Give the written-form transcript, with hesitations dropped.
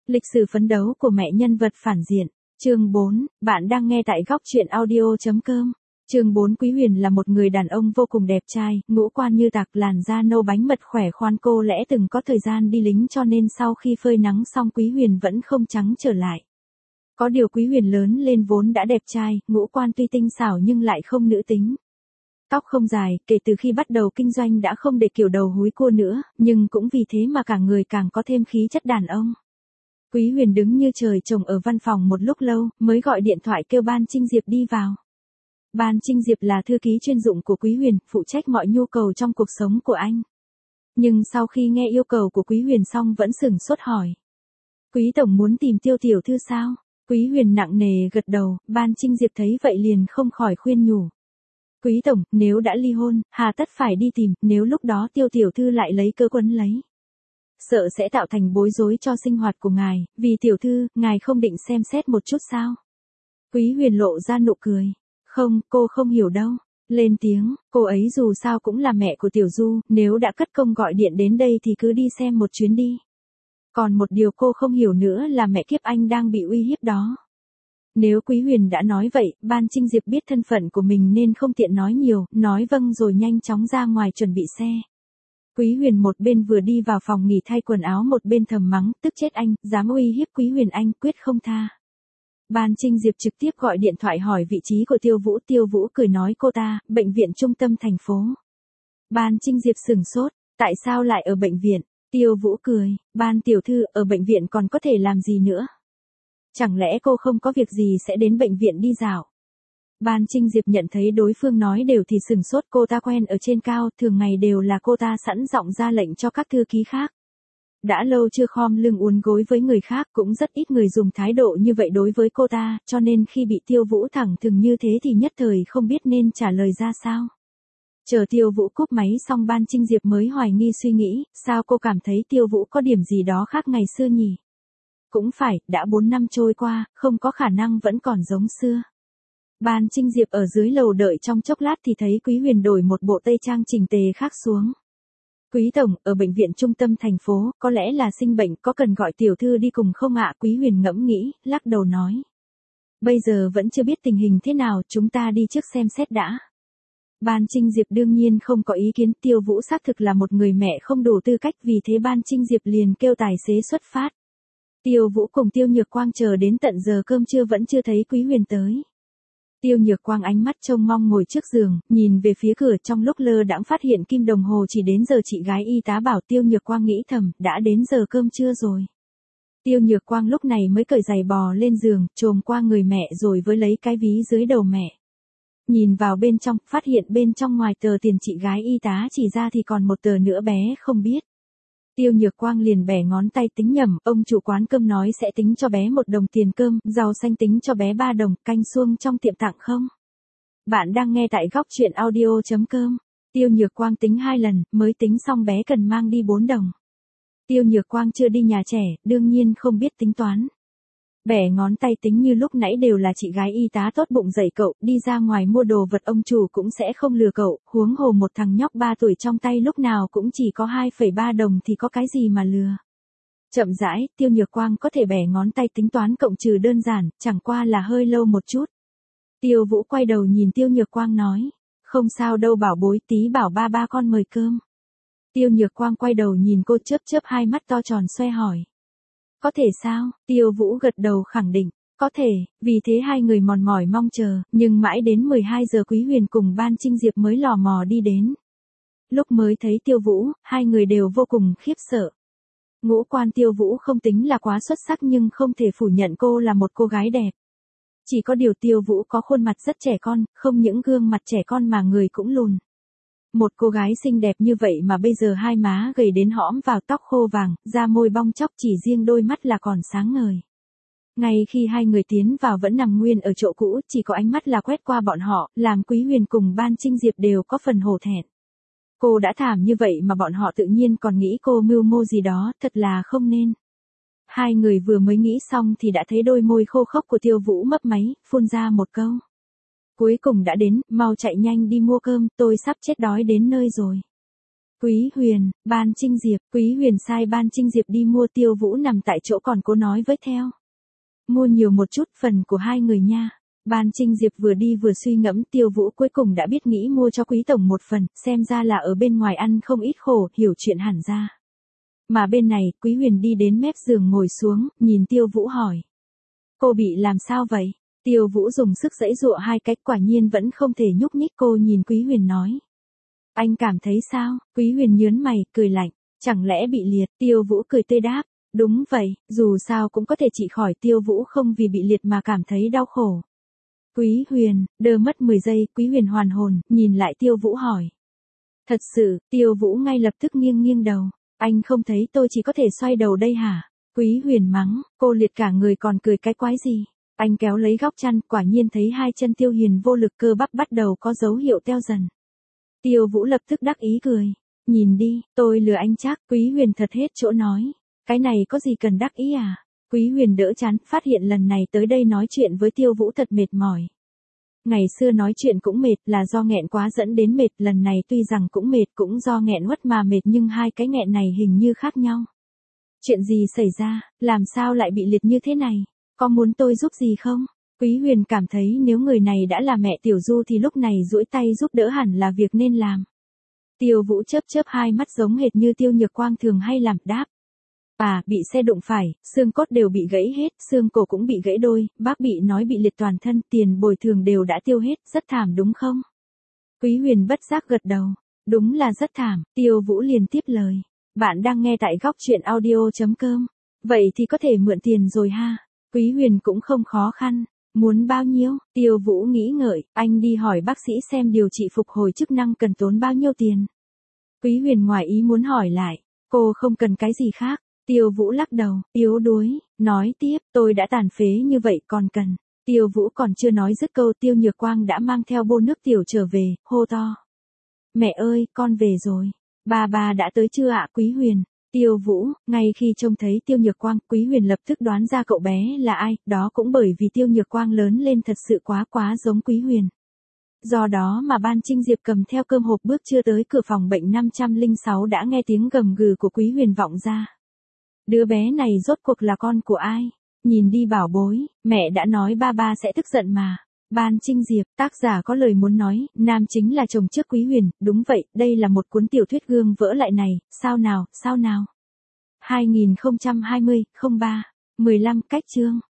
Lịch sử phấn đấu của mẹ nhân vật phản diện. Chương 4, bạn đang nghe tại góc truyện audio.com. Chương 4. Quý Huyền là một người đàn ông vô cùng đẹp trai, ngũ quan như tạc, làn da nâu bánh mật khỏe khoắn. Cô lẽ từng có thời gian đi lính cho nên sau khi phơi nắng xong Quý Huyền vẫn không trắng trở lại. Có điều Quý Huyền lớn lên vốn đã đẹp trai, ngũ quan tuy tinh xảo nhưng lại không nữ tính. Tóc không dài, kể từ khi bắt đầu kinh doanh đã không để kiểu đầu húi cua nữa, nhưng cũng vì thế mà cả người càng có thêm khí chất đàn ông. Quý Huyền đứng như trời trồng ở văn phòng một lúc lâu, mới gọi điện thoại kêu Ban Trinh Diệp đi vào. Ban Trinh Diệp là thư ký chuyên dụng của Quý Huyền, phụ trách mọi nhu cầu trong cuộc sống của anh. Nhưng sau khi nghe yêu cầu của Quý Huyền xong vẫn sửng sốt hỏi. Quý Tổng muốn tìm Tiêu tiểu thư sao? Quý Huyền nặng nề gật đầu, Ban Trinh Diệp thấy vậy liền không khỏi khuyên nhủ. Quý Tổng, nếu đã ly hôn, hà tất phải đi tìm, nếu lúc đó Tiêu tiểu thư lại lấy cớ quấn lấy. Sợ sẽ tạo thành bối rối cho sinh hoạt của ngài, vì tiểu thư, ngài không định xem xét một chút sao? Quý Huyền lộ ra nụ cười. Không, cô không hiểu đâu. Lên tiếng, cô ấy dù sao cũng là mẹ của Tiểu Du, nếu đã cất công gọi điện đến đây thì cứ đi xem một chuyến đi. Còn một điều cô không hiểu nữa là mẹ kiếp anh đang bị uy hiếp đó. Nếu Quý Huyền đã nói vậy, Ban Trinh Diệp biết thân phận của mình nên không tiện nói nhiều, nói vâng rồi nhanh chóng ra ngoài chuẩn bị xe. Quý Huyền một bên vừa đi vào phòng nghỉ thay quần áo một bên thầm mắng, tức chết anh, dám uy hiếp Quý Huyền anh quyết không tha. Ban Trinh Diệp trực tiếp gọi điện thoại hỏi vị trí của Tiêu Vũ cười nói cô ta, bệnh viện trung tâm thành phố. Ban Trinh Diệp sửng sốt, tại sao lại ở bệnh viện? Tiêu Vũ cười, Ban tiểu thư, ở bệnh viện còn có thể làm gì nữa? Chẳng lẽ cô không có việc gì sẽ đến bệnh viện đi dạo? Ban Trinh Diệp nhận thấy đối phương nói đều thì sửng sốt, cô ta quen ở trên cao, thường ngày đều là cô ta sẵn giọng ra lệnh cho các thư ký khác. Đã lâu chưa khom lưng uốn gối với người khác, cũng rất ít người dùng thái độ như vậy đối với cô ta, cho nên khi bị Tiêu Vũ thẳng thừng như thế thì nhất thời không biết nên trả lời ra sao. Chờ Tiêu Vũ cúp máy xong Ban Trinh Diệp mới hoài nghi suy nghĩ, sao cô cảm thấy Tiêu Vũ có điểm gì đó khác ngày xưa nhỉ? Cũng phải, đã 4 năm trôi qua, không có khả năng vẫn còn giống xưa. Ban Trinh Diệp ở dưới lầu đợi trong chốc lát thì thấy Quý Huyền đổi một bộ tây trang chỉnh tề khác xuống. Quý Tổng, ở bệnh viện trung tâm thành phố, có lẽ là sinh bệnh, có cần gọi tiểu thư đi cùng không ạ? Quý Huyền ngẫm nghĩ, lắc đầu nói. Bây giờ vẫn chưa biết tình hình thế nào, chúng ta đi trước xem xét đã. Ban Trinh Diệp đương nhiên không có ý kiến, Tiêu Vũ xác thực là một người mẹ không đủ tư cách, vì thế Ban Trinh Diệp liền kêu tài xế xuất phát. Tiêu Vũ cùng Tiêu Nhược Quang chờ đến tận giờ cơm trưa vẫn chưa thấy Quý Huyền tới. Tiêu Nhược Quang ánh mắt trông mong ngồi trước giường, nhìn về phía cửa, trong lúc lơ đãng phát hiện kim đồng hồ chỉ đến giờ, chị gái y tá bảo. Tiêu Nhược Quang nghĩ thầm, đã đến giờ cơm trưa rồi. Tiêu Nhược Quang lúc này mới cởi giày bò lên giường, chồm qua người mẹ rồi với lấy cái ví dưới đầu mẹ. Nhìn vào bên trong, phát hiện bên trong ngoài tờ tiền chị gái y tá chỉ ra thì còn một tờ nữa bé không biết. Tiêu Nhược Quang liền bẻ ngón tay tính nhầm, ông chủ quán cơm nói sẽ tính cho bé 1 đồng tiền cơm, rau xanh tính cho bé 3 đồng, canh suông trong tiệm tặng không? Bạn đang nghe tại góc truyện audio.com. Tiêu Nhược Quang tính 2 lần, mới tính xong bé cần mang đi 4 đồng. Tiêu Nhược Quang chưa đi nhà trẻ, đương nhiên không biết tính toán. Bẻ ngón tay tính như lúc nãy đều là chị gái y tá tốt bụng dạy cậu, đi ra ngoài mua đồ vật ông chủ cũng sẽ không lừa cậu, huống hồ một thằng nhóc 3 tuổi trong tay lúc nào cũng chỉ có 2,3 đồng thì có cái gì mà lừa. Chậm rãi, Tiêu Nhược Quang có thể bẻ ngón tay tính toán cộng trừ đơn giản, chẳng qua là hơi lâu một chút. Tiêu Vũ quay đầu nhìn Tiêu Nhược Quang nói, không sao đâu bảo bối, tí bảo ba con mời cơm. Tiêu Nhược Quang quay đầu nhìn cô, chớp chớp hai mắt to tròn xoe hỏi. Có thể sao? Tiêu Vũ gật đầu khẳng định, có thể, vì thế hai người mòn mỏi mong chờ, nhưng mãi đến 12 giờ Quý Huyền cùng Ban Trinh Diệp mới lò mò đi đến. Lúc mới thấy Tiêu Vũ, hai người đều vô cùng khiếp sợ. Ngũ quan Tiêu Vũ không tính là quá xuất sắc nhưng không thể phủ nhận cô là một cô gái đẹp. Chỉ có điều Tiêu Vũ có khuôn mặt rất trẻ con, không những gương mặt trẻ con mà người cũng lùn. Một cô gái xinh đẹp như vậy mà bây giờ hai má gầy đến hõm vào, tóc khô vàng, da môi bong tróc, chỉ riêng đôi mắt là còn sáng ngời. Ngay khi hai người tiến vào vẫn nằm nguyên ở chỗ cũ, chỉ có ánh mắt là quét qua bọn họ, làm Quý Huyền cùng Ban Trinh Diệp đều có phần hổ thẹn. Cô đã thảm như vậy mà bọn họ tự nhiên còn nghĩ cô mưu mô gì đó, thật là không nên. Hai người vừa mới nghĩ xong thì đã thấy đôi môi khô khốc của Tiêu Vũ mấp máy, phun ra một câu. Cuối cùng đã đến, mau chạy nhanh đi mua cơm, tôi sắp chết đói đến nơi rồi. Quý Huyền, Ban Trinh Diệp, Quý Huyền sai Ban Trinh Diệp đi mua, Tiêu Vũ nằm tại chỗ còn cố nói với theo. Mua nhiều một chút, phần của hai người nha. Ban Trinh Diệp vừa đi vừa suy ngẫm, Tiêu Vũ cuối cùng đã biết nghĩ mua cho Quý tổng một phần, xem ra là ở bên ngoài ăn không ít khổ, hiểu chuyện hẳn ra. Mà bên này, Quý Huyền đi đến mép giường ngồi xuống, nhìn Tiêu Vũ hỏi. Cô bị làm sao vậy? Tiêu Vũ dùng sức giãy giụa hai cách, quả nhiên vẫn không thể nhúc nhích. Cô nhìn Quý Huyền nói. Anh cảm thấy sao? Quý Huyền nhớn mày, cười lạnh. Chẳng lẽ bị liệt? Tiêu Vũ cười tê đáp. Đúng vậy, dù sao cũng có thể trị khỏi. Tiêu Vũ không vì bị liệt mà cảm thấy đau khổ. Quý Huyền, đơ mất 10 giây, Quý Huyền hoàn hồn, nhìn lại Tiêu Vũ hỏi. Thật sự, Tiêu Vũ ngay lập tức nghiêng nghiêng đầu. Anh không thấy tôi chỉ có thể xoay đầu đây hả? Quý Huyền mắng, cô liệt cả người còn cười cái quái gì? Anh kéo lấy góc chăn, quả nhiên thấy hai chân Tiêu Hiền vô lực, cơ bắp bắt đầu có dấu hiệu teo dần. Tiêu Vũ lập tức đắc ý cười. Nhìn đi, tôi lừa anh chắc. Quý Huyền thật hết chỗ nói. Cái này có gì cần đắc ý à? Quý Huyền đỡ chán, phát hiện lần này tới đây nói chuyện với Tiêu Vũ thật mệt mỏi. Ngày xưa nói chuyện cũng mệt, là do nghẹn quá dẫn đến mệt, lần này tuy rằng cũng mệt, cũng do nghẹn uất mà mệt, nhưng hai cái nghẹn này hình như khác nhau. Chuyện gì xảy ra, làm sao lại bị liệt như thế này? Có muốn tôi giúp gì không? Quý Huyền cảm thấy nếu người này đã là mẹ Tiểu Du thì lúc này duỗi tay giúp đỡ hẳn là việc nên làm. Tiêu Vũ chớp chớp hai mắt giống hệt như Tiêu Nhược Quang thường hay làm, đáp. Bị xe đụng phải, xương cốt đều bị gãy hết, xương cổ cũng bị gãy đôi, bác bị nói bị liệt toàn thân, tiền bồi thường đều đã tiêu hết, rất thảm đúng không? Quý Huyền bất giác gật đầu. Đúng là rất thảm. Tiêu Vũ liền tiếp lời. Bạn đang nghe tại góc truyện audio.com. Vậy thì có thể mượn tiền rồi ha. Quý Huyền cũng không khó khăn. Muốn bao nhiêu? Tiêu Vũ nghĩ ngợi, anh đi hỏi bác sĩ xem điều trị phục hồi chức năng cần tốn bao nhiêu tiền. Quý Huyền ngoài ý muốn hỏi lại. Cô không cần cái gì khác. Tiêu Vũ lắc đầu, yếu đuối, nói tiếp, tôi đã tàn phế như vậy còn cần. Tiêu Vũ còn chưa nói dứt câu, Tiêu Nhược Quang đã mang theo bô nước tiểu trở về, hô to. Mẹ ơi, con về rồi. Ba đã tới chưa ạ? Quý Huyền. Tiêu Vũ, ngay khi trông thấy Tiêu Nhược Quang, Quý Huyền lập tức đoán ra cậu bé là ai, đó cũng bởi vì Tiêu Nhược Quang lớn lên thật sự quá giống Quý Huyền. Do đó mà Ban Trinh Diệp cầm theo cơm hộp bước chưa tới cửa phòng bệnh 506 đã nghe tiếng gầm gừ của Quý Huyền vọng ra. Đứa bé này rốt cuộc là con của ai? Nhìn đi bảo bối, mẹ đã nói ba sẽ tức giận mà. Ban Trinh Diệp, tác giả có lời muốn nói, nam chính là chồng trước Quý Huyền, đúng vậy, đây là một cuốn tiểu thuyết gương vỡ lại này, sao nào? 2020, 03, 15 cách chương.